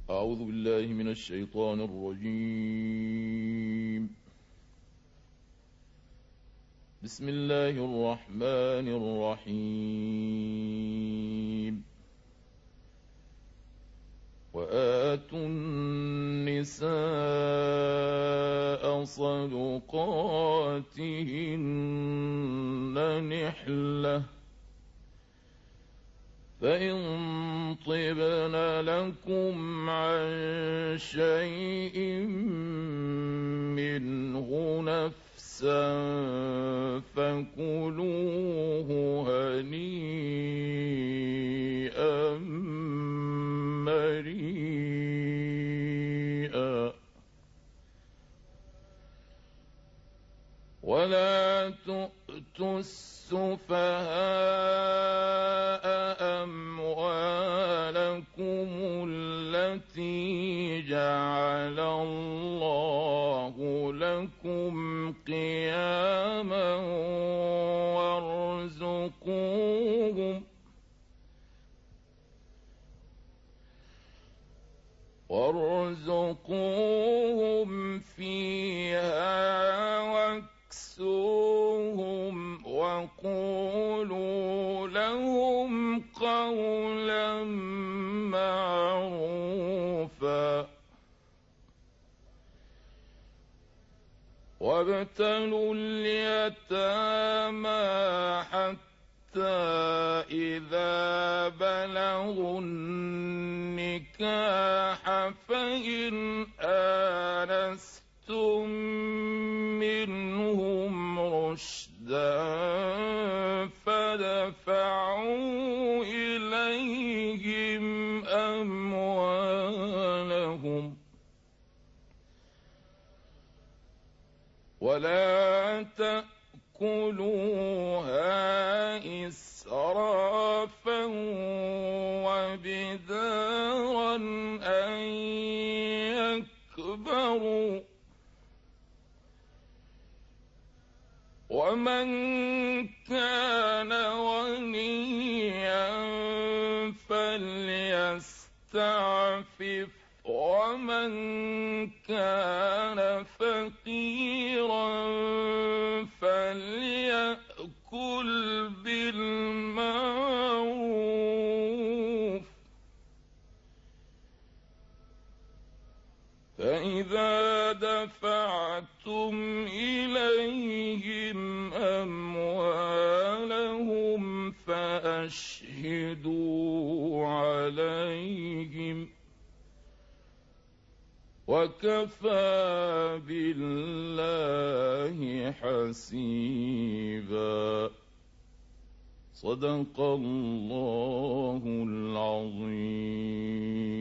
أعوذ بالله من الشيطان الرجيم. بسم الله الرحمن الرحيم. وآتوا النساء صدقاتهن نحلةً فإن طبن لكم عن شيء منه نفسا فكلوه هنيئا مريئا. ولا تؤتوا السفهاء أموالكم التي جعل الله لكم قياما وارزقوهم فيها واكسوهم وقولوا لهم قولا معروفا. وابتلوا اليتامى حتى إذا بلغوا النكاح فإن آنستم منهم رشدا فدفعوا إليهم أموالهم ولا تأكلوها إسرافا وبدارا أن يكبروا. ومن كان غنيا فليستعفف ومن كان فقيرا فليأكل بالمعروف. فإذا دفعتم إليهم أموالهم فأشهدوا عليهم وكفى بالله حسيبا. صدق الله العظيم.